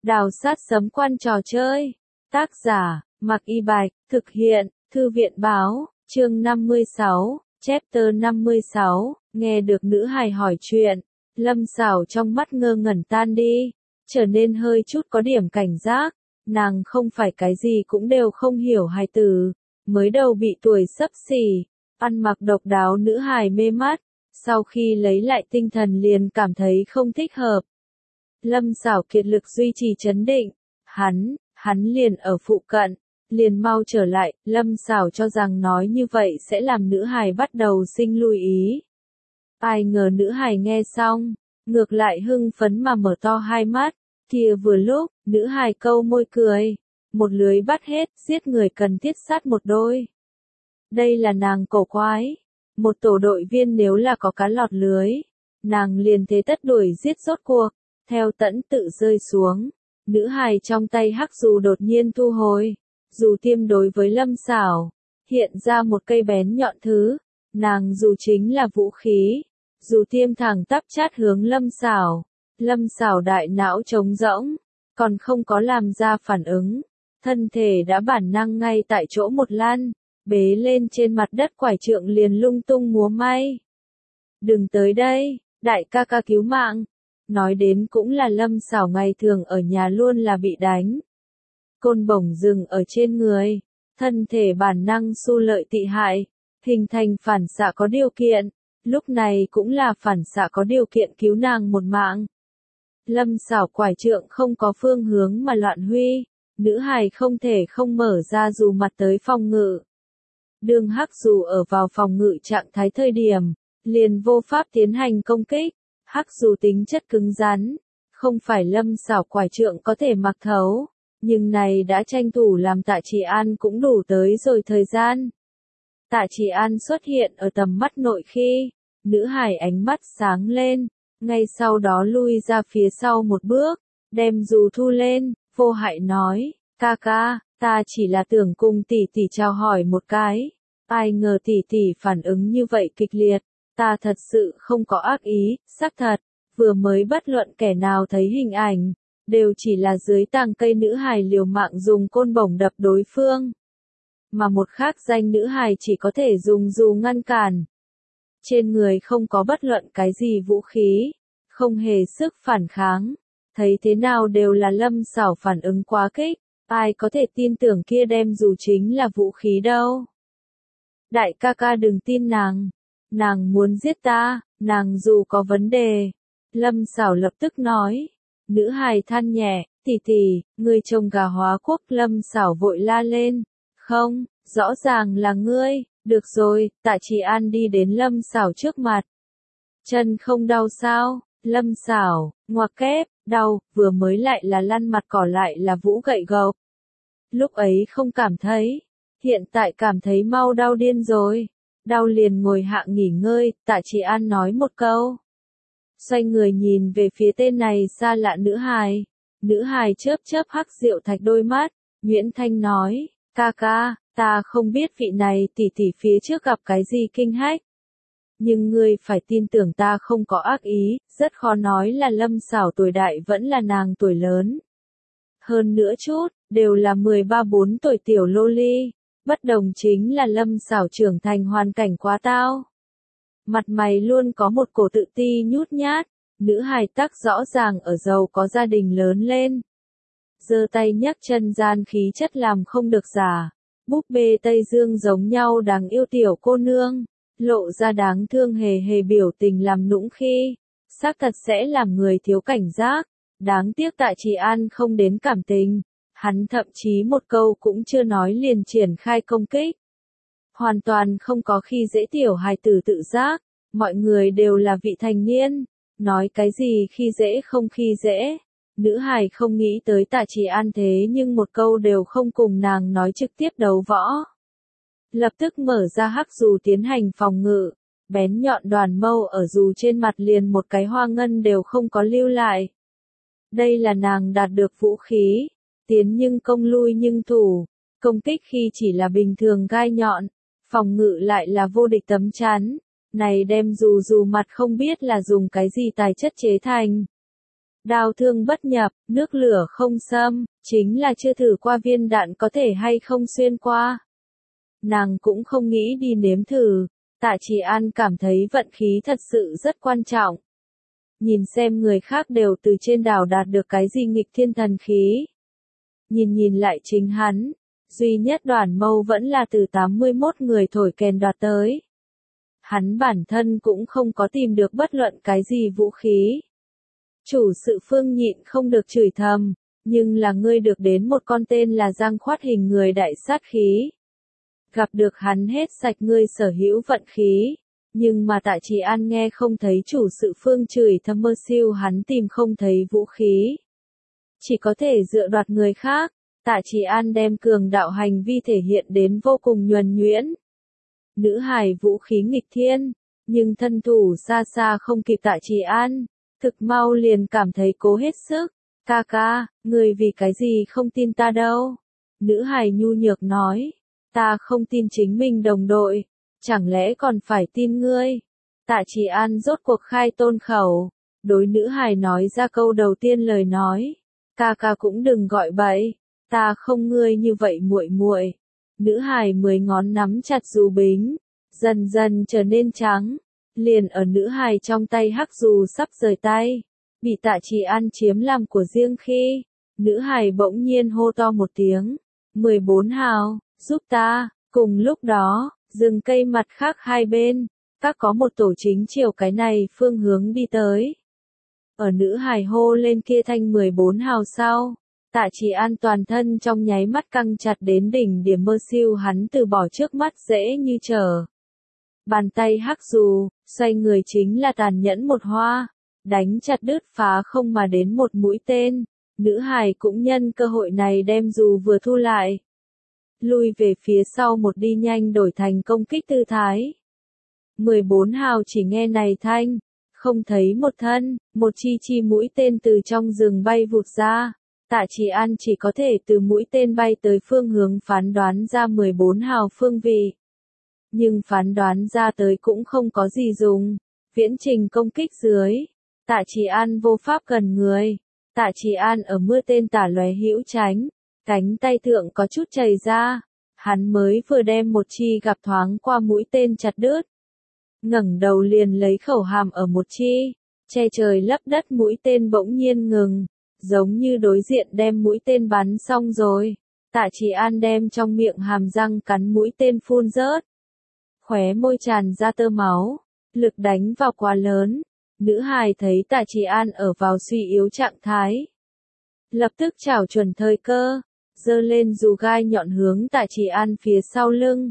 Đào sát sấm quan trò chơi. Tác giả, Mạc Y Bạch, thực hiện, Thư viện báo, chương 56, chapter 56, nghe được nữ hài hỏi chuyện. Lâm Sảo trong mắt ngơ ngẩn tan đi, trở nên hơi chút có điểm cảnh giác, nàng không phải cái gì cũng đều không hiểu hài tử, mới đầu bị tuổi xấp xỉ, ăn mặc độc đáo nữ hài mê mắt, sau khi lấy lại tinh thần liền cảm thấy không thích hợp. Lâm Sảo kiệt lực duy trì trấn định, hắn liền ở phụ cận, liền mau trở lại, Lâm Sảo cho rằng nói như vậy sẽ làm nữ hài bắt đầu sinh lưu ý. Ai ngờ nữ hài nghe xong, ngược lại hưng phấn mà mở to hai mắt, kia vừa lúc, nữ hài câu môi cười, một lưới bắt hết, giết người cần thiết sát một đôi. Đây là nàng cổ quái, một tổ đội viên nếu là có cá lọt lưới, nàng liền thế tất đuổi giết rốt cuộc, theo tẫn tự rơi xuống, nữ hài trong tay hắc dù đột nhiên thu hồi, dù tiêm đối với Lâm Sảo, hiện ra một cây bén nhọn thứ, nàng dù chính là vũ khí, dù tiêm thẳng tắp chát hướng Lâm Sảo đại não trống rỗng, còn không có làm ra phản ứng, thân thể đã bản năng ngay tại chỗ một lăn, bế lên trên mặt đất quải trượng liền lung tung múa may. Đừng tới đây, đại ca ca cứu mạng. Nói đến cũng là Lâm Sảo ngày thường ở nhà luôn là bị đánh. Côn bổng dừng ở trên người, thân thể bản năng xu lợi tị hại, hình thành phản xạ có điều kiện, lúc này cũng là phản xạ có điều kiện cứu nàng một mạng. Lâm Sảo quải trượng không có phương hướng mà loạn huy, nữ hài không thể không mở ra dù mặt tới phòng ngự. Đường hắc dù ở vào phòng ngự trạng thái thời điểm, liền vô pháp tiến hành công kích. Hắc dù tính chất cứng rắn, không phải Lâm Sảo quải trượng có thể mặc thấu, nhưng này đã tranh thủ làm Tạ Chỉ An cũng đủ tới rồi thời gian. Tạ Chỉ An xuất hiện ở tầm mắt nội khi, nữ hài ánh mắt sáng lên, ngay sau đó lui ra phía sau một bước, đem dù thu lên, vô hại nói, ca ca, ta chỉ là tưởng cùng tỷ tỷ chào hỏi một cái, ai ngờ tỷ tỷ phản ứng như vậy kịch liệt. Ta thật sự không có ác ý, xác thật, vừa mới bất luận kẻ nào thấy hình ảnh, đều chỉ là dưới tàng cây nữ hài liều mạng dùng côn bổng đập đối phương. Mà một khác danh nữ hài chỉ có thể dùng dù ngăn cản. Trên người không có bất luận cái gì vũ khí, không hề sức phản kháng, thấy thế nào đều là Lâm Sảo phản ứng quá kích, ai có thể tin tưởng kia đem dù chính là vũ khí đâu. Đại ca ca đừng tin nàng muốn giết ta, nàng dù có vấn đề. Lâm Sảo lập tức nói. Nữ hài than nhẹ, tỷ tỷ, ngươi trông gà hóa quốc. Lâm Sảo vội la lên. Không, rõ ràng là ngươi, được rồi, Tạ Chỉ An đi đến Lâm Sảo trước mặt. Chân không đau sao? Lâm Sảo, ngoặc kép, đau, vừa mới lại là lăn mặt cỏ lại là vũ gậy gộc. Lúc ấy không cảm thấy, hiện tại cảm thấy mau đau điên rồi. Đau liền ngồi hạ nghỉ ngơi, Tạ Chỉ An nói một câu. Xoay người nhìn về phía tên này xa lạ nữ hài chớp chớp hắc rượu thạch đôi mắt, Nguyễn Thanh nói, ca ca, ta không biết vị này tỷ tỷ phía trước gặp cái gì kinh hách. Nhưng ngươi phải tin tưởng ta không có ác ý, rất khó nói là Lâm Sảo tuổi đại vẫn là nàng tuổi lớn. Hơn nữa chút, đều là 13-14 tuổi tiểu lô ly. Bất đồng chính là Lâm Sảo trưởng thành hoàn cảnh quá tao. Mặt mày luôn có một cổ tự ti nhút nhát, nữ hài tắc rõ ràng ở giàu có gia đình lớn lên. Giơ tay nhấc chân gian khí chất làm không được giả, búp bê Tây Dương giống nhau đáng yêu tiểu cô nương, lộ ra đáng thương hề hề biểu tình làm nũng khi, xác thật sẽ làm người thiếu cảnh giác, đáng tiếc Tạ Chỉ An không đến cảm tình. Hắn thậm chí một câu cũng chưa nói liền triển khai công kích. Hoàn toàn không có khi dễ tiểu hài tử tự giác, mọi người đều là vị thành niên, nói cái gì khi dễ không khi dễ. Nữ hài không nghĩ tới Tạ Chỉ An thế nhưng một câu đều không cùng nàng nói trực tiếp đấu võ. Lập tức mở ra hắc dù tiến hành phòng ngự, bén nhọn đoàn mâu ở dù trên mặt liền một cái hoa ngân đều không có lưu lại. Đây là nàng đạt được vũ khí. Tiến nhưng công lui nhưng thủ, công kích khi chỉ là bình thường gai nhọn, phòng ngự lại là vô địch tấm chắn, này đem dù mặt không biết là dùng cái gì tài chất chế thành. Đao thương bất nhập, nước lửa không xâm, chính là chưa thử qua viên đạn có thể hay không xuyên qua. Nàng cũng không nghĩ đi nếm thử, Tạ Trì An cảm thấy vận khí thật sự rất quan trọng. Nhìn xem người khác đều từ trên đảo đạt được cái gì nghịch thiên thần khí. Nhìn lại chính hắn, duy nhất Đoàn Mâu vẫn là từ 81 người thổi kèn đoạt tới. Hắn bản thân cũng không có tìm được bất luận cái gì vũ khí. Chủ sự Phương nhịn không được chửi thầm, nhưng là ngươi được đến một con tên là Giang Khoát hình người đại sát khí. Gặp được hắn hết sạch ngươi sở hữu vận khí, nhưng mà Tạ Trì An nghe không thấy chủ sự Phương chửi thầm mơ siêu hắn tìm không thấy vũ khí. Chỉ có thể dựa đoạt người khác, Tạ Trì An đem cường đạo hành vi thể hiện đến vô cùng nhuần nhuyễn. Nữ hài vũ khí nghịch thiên, nhưng thân thủ xa xa không kịp Tạ Trì An, thực mau liền cảm thấy cố hết sức. Ca ca, người vì cái gì không tin ta đâu? Nữ hài nhu nhược nói, ta không tin chính mình đồng đội, chẳng lẽ còn phải tin ngươi? Tạ Trì An rốt cuộc khai tôn khẩu, đối nữ hài nói ra câu đầu tiên lời nói, ca ca cũng đừng gọi bậy, ta không ngươi như vậy muội muội. Nữ hài 10 ngón nắm chặt dù bính, dần dần trở nên trắng, liền ở nữ hài trong tay hắc dù sắp rời tay, bị Tạ Trì An chiếm làm của riêng khi, nữ hài bỗng nhiên hô to một tiếng, 14 hào, giúp ta. Cùng lúc đó, rừng cây mặt khác hai bên, các có một tổ chính chiều cái này phương hướng đi tới. Ở nữ hài hô lên kia thanh 14 hào sau, Tạ Trì An toàn thân trong nháy mắt căng chặt đến đỉnh điểm mơ siêu hắn từ bỏ trước mắt dễ như trở. Bàn tay hắc dù, xoay người chính là tàn nhẫn một hoa, đánh chặt đứt phá không mà đến một mũi tên, nữ hài cũng nhân cơ hội này đem dù vừa thu lại. Lui về phía sau một đi nhanh đổi thành công kích tư thái. 14 hào chỉ nghe này thanh, không thấy một thân, một chi mũi tên từ trong rừng bay vụt ra. Tạ Trì An chỉ có thể từ mũi tên bay tới phương hướng phán đoán ra 14 hào phương vị. Nhưng phán đoán ra tới cũng không có gì dùng. Viễn trình công kích dưới, Tạ Trì An vô pháp gần người. Tạ Trì An ở mưa tên tả lóe hữu tránh, cánh tay thượng có chút chảy ra. Hắn mới vừa đem một chi gặp thoáng qua mũi tên chặt đứt. Ngẩng đầu liền lấy khẩu hàm ở một chi, che trời lấp đất mũi tên bỗng nhiên ngừng, giống như đối diện đem mũi tên bắn xong rồi. Tạ Trì An đem trong miệng hàm răng cắn mũi tên phun rớt. Khóe môi tràn ra tơ máu, lực đánh vào quá lớn. Nữ hài thấy Tạ Trì An ở vào suy yếu trạng thái. Lập tức chảo chuẩn thời cơ, giơ lên dù gai nhọn hướng Tạ Trì An phía sau lưng.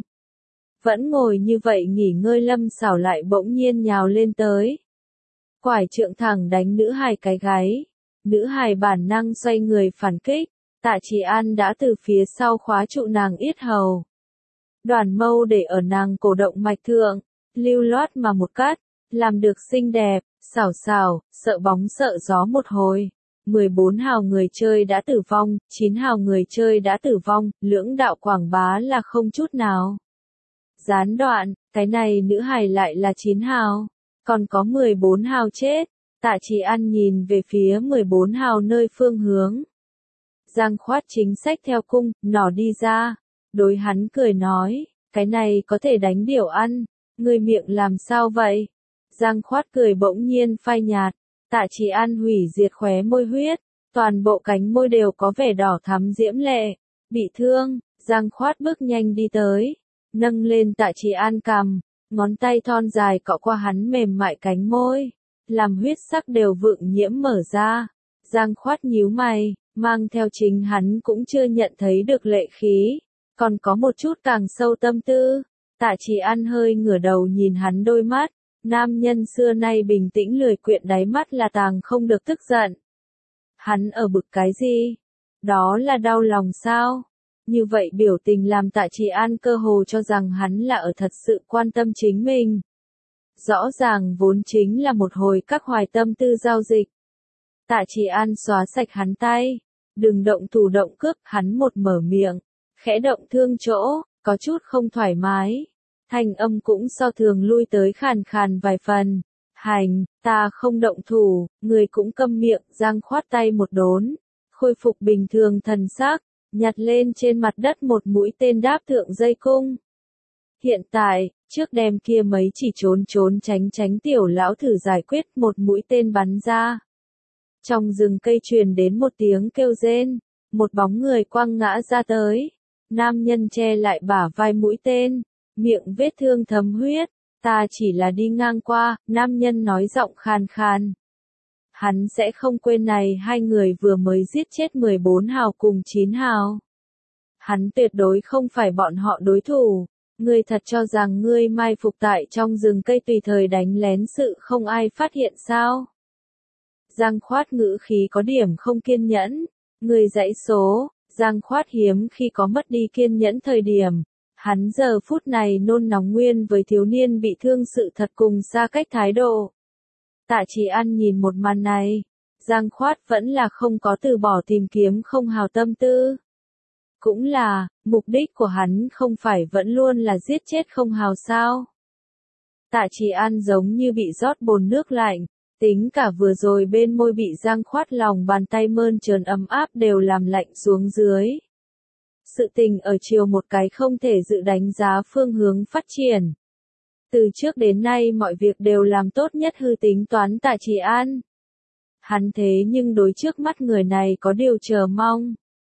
Vẫn ngồi như vậy nghỉ ngơi Lâm Xảo lại bỗng nhiên nhào lên tới. Quải trượng thẳng đánh nữ hài cái gáy. Nữ hài bản năng xoay người phản kích, Tạ Trì An đã từ phía sau khóa trụ nàng yết hầu. Đoàn Mâu để ở nàng cổ động mạch thượng, lưu loát mà một cắt, làm được xinh đẹp, xảo xảo, sợ bóng sợ gió một hồi. 14 hào người chơi đã tử vong, 9 hào người chơi đã tử vong, lưỡng đạo quảng bá là không chút nào. Gián đoạn, cái này nữ hài lại là 9 hào, còn có 14 hào chết. Tạ Trì An nhìn về phía 14 hào nơi phương hướng. Giang Khoát chính sách theo cung, nỏ đi ra. Đối hắn cười nói, cái này có thể đánh điểu ăn, người miệng làm sao vậy? Giang Khoát cười bỗng nhiên phai nhạt, Tạ Trì An hủy diệt khóe môi huyết, toàn bộ cánh môi đều có vẻ đỏ thắm diễm lệ, bị thương, Giang Khoát bước nhanh đi tới, nâng lên Tạ Trì An cằm, ngón tay thon dài cọ qua hắn mềm mại cánh môi, làm huyết sắc đều vượng nhiễm mở ra. Giang Khoát nhíu mày, mang theo chính hắn cũng chưa nhận thấy được lệ khí, còn có một chút càng sâu tâm tư. Tạ Trì An hơi ngửa đầu nhìn hắn đôi mắt, nam nhân xưa nay bình tĩnh lười quyện đáy mắt là tàng không được tức giận. Hắn ở bực cái gì? Đó là đau lòng sao? Như vậy biểu tình làm Tạ Trì An cơ hồ cho rằng hắn là ở thật sự quan tâm chính mình. Rõ ràng vốn chính là một hồi các hoài tâm tư giao dịch. Tạ Trì An xóa sạch hắn tay, đừng động thủ động cước, hắn một mở miệng, khẽ động thương chỗ, có chút không thoải mái. Thanh âm cũng so thường lui tới khàn khàn vài phần. Hành, ta không động thủ, người cũng câm miệng. Giang khoát tay một đốn, khôi phục bình thường thần sắc, nhặt lên trên mặt đất một mũi tên đáp thượng dây cung. Hiện tại, trước đem kia mấy chỉ trốn trốn tránh tránh tiểu lão thử giải quyết, một mũi tên bắn ra. Trong rừng cây truyền đến một tiếng kêu rên, một bóng người quăng ngã ra tới. Nam nhân che lại bả vai mũi tên, miệng vết thương thấm huyết. Ta chỉ là đi ngang qua, nam nhân nói giọng khàn khàn. Hắn sẽ không quên này hai người vừa mới giết chết 14 hào cùng 9 hào. Hắn tuyệt đối không phải bọn họ đối thủ. Ngươi thật cho rằng ngươi mai phục tại trong rừng cây tùy thời đánh lén sự không ai phát hiện sao? Giang khoát ngữ khí có điểm không kiên nhẫn. Ngươi dãy số, Giang khoát hiếm khi có mất đi kiên nhẫn thời điểm. Hắn giờ phút này nôn nóng nguyên với thiếu niên bị thương sự thật cùng xa cách thái độ. Tạ Chỉ An nhìn một màn này, Giang khoát vẫn là không có từ bỏ tìm kiếm không hào tâm tư. Cũng là, mục đích của hắn không phải vẫn luôn là giết chết không hào sao. Tạ Chỉ An giống như bị rót bồn nước lạnh, tính cả vừa rồi bên môi bị Giang khoát lòng bàn tay mơn trớn ấm áp đều làm lạnh xuống dưới. Sự tình ở chiều một cái không thể dự đánh giá phương hướng phát triển. Từ trước đến nay mọi việc đều làm tốt nhất hư tính toán Tạ Chỉ An. Hắn thế nhưng đối trước mắt người này có điều chờ mong.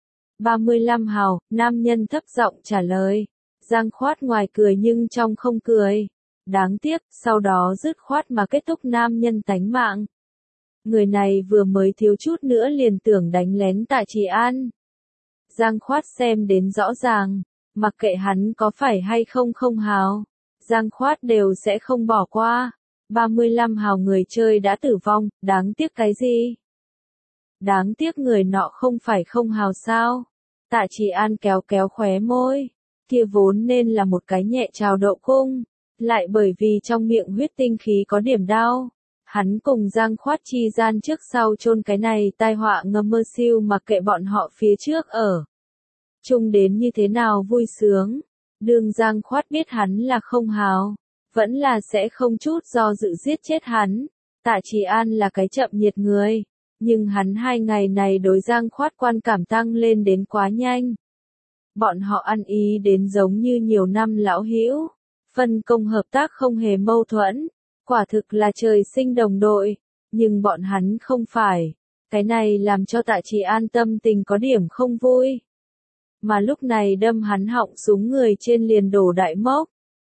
35 hào, nam nhân thấp giọng trả lời. Giang khoát ngoài cười nhưng trong không cười. Đáng tiếc, sau đó dứt khoát mà kết thúc nam nhân tánh mạng. Người này vừa mới thiếu chút nữa liền tưởng đánh lén Tạ Chỉ An. Giang khoát xem đến rõ ràng, mặc kệ hắn có phải hay không không hào, Giang khoát đều sẽ không bỏ qua. 35 hào người chơi đã tử vong, đáng tiếc cái gì? Đáng tiếc người nọ không phải không hào sao? Tạ Chỉ An kéo kéo khóe môi, kia vốn nên là một cái nhẹ trào đậu cung, lại bởi vì trong miệng huyết tinh khí có điểm đau. Hắn cùng Giang khoát chi gian trước sau chôn cái này tai họa ngầm mơ siêu mặc kệ bọn họ phía trước ở. Chung đến như thế nào vui sướng. Đường Giang khoát biết hắn là không hào, vẫn là sẽ không chút do dự giết chết hắn. Tạ Chỉ An là cái chậm nhiệt người, nhưng hắn 2 ngày này đối Giang khoát quan cảm tăng lên đến quá nhanh. Bọn họ ăn ý đến giống như nhiều năm lão hữu, phân công hợp tác không hề mâu thuẫn. Quả thực là trời sinh đồng đội, nhưng bọn hắn không phải. Cái này làm cho Tạ Chỉ An tâm tình có điểm không vui. Mà lúc này đâm hắn họng súng người trên liền đổ đại mốc.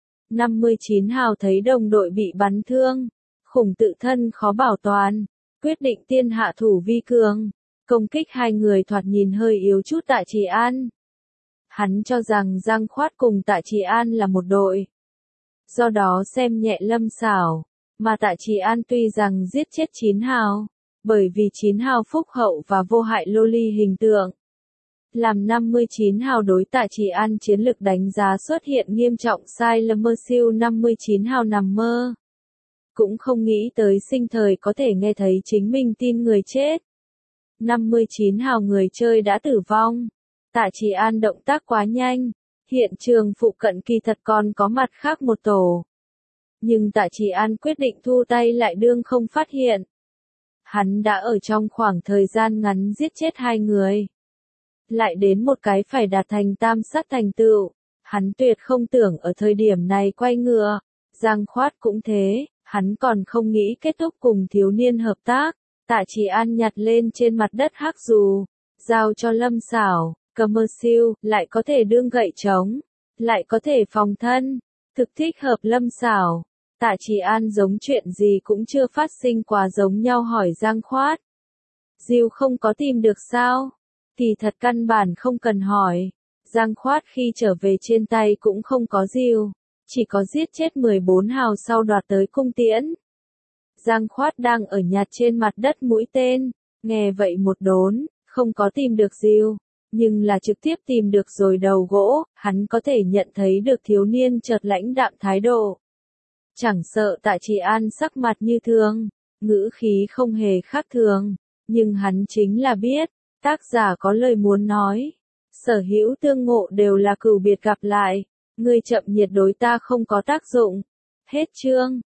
59 hào thấy đồng đội bị bắn thương, khủng tự thân khó bảo toàn, quyết định tiên hạ thủ vi cường, công kích hai người thoạt nhìn hơi yếu chút Tạ Chỉ An. Hắn cho rằng Giang khoát cùng Tạ Chỉ An là một đội. Do đó xem nhẹ Lâm Xảo, mà Tạ Chỉ An tuy rằng giết chết 9 hào, bởi vì 9 hào phúc hậu và vô hại loli hình tượng. Làm 59 hào đối Tạ Chỉ An chiến lực đánh giá xuất hiện nghiêm trọng sai lầm mơ siêu 59 hào nằm mơ. Cũng không nghĩ tới sinh thời có thể nghe thấy chính mình tin người chết. 59 hào người chơi đã tử vong. Tạ Chỉ An động tác quá nhanh. Hiện trường phụ cận kỳ thật còn có mặt khác một tổ. Nhưng Tạ Chỉ An quyết định thu tay lại đương không phát hiện. Hắn đã ở trong khoảng thời gian ngắn giết chết 2 người. Lại đến một cái phải đạt thành tam sát thành tựu. Hắn tuyệt không tưởng ở thời điểm này quay ngựa. Giang khoát cũng thế, hắn còn không nghĩ kết thúc cùng thiếu niên hợp tác. Tạ Chỉ An nhặt lên trên mặt đất hắc dù, giao cho Lâm Xảo. Commercial, lại có thể đương gậy trống, lại có thể phòng thân, thực thích hợp Lâm Xảo. Tạ Chỉ An giống chuyện gì cũng chưa phát sinh quá giống nhau hỏi Giang khoát. Diêu không có tìm được sao? Kỳ thật căn bản không cần hỏi. Giang khoát khi trở về trên tay cũng không có diêu, chỉ có giết chết 14 hào sau đoạt tới cung tiễn. Giang khoát đang ở nhặt trên mặt đất mũi tên, nghe vậy một đốn, không có tìm được diêu. Nhưng là trực tiếp tìm được rồi đầu gỗ, hắn có thể nhận thấy được thiếu niên chợt lãnh đạm thái độ. Chẳng sợ Tạ Chỉ An sắc mặt như thường, ngữ khí không hề khác thường, nhưng hắn chính là biết, tác giả có lời muốn nói. Sở hữu tương ngộ đều là cừu biệt gặp lại, ngươi chậm nhiệt đối ta không có tác dụng. Hết chương.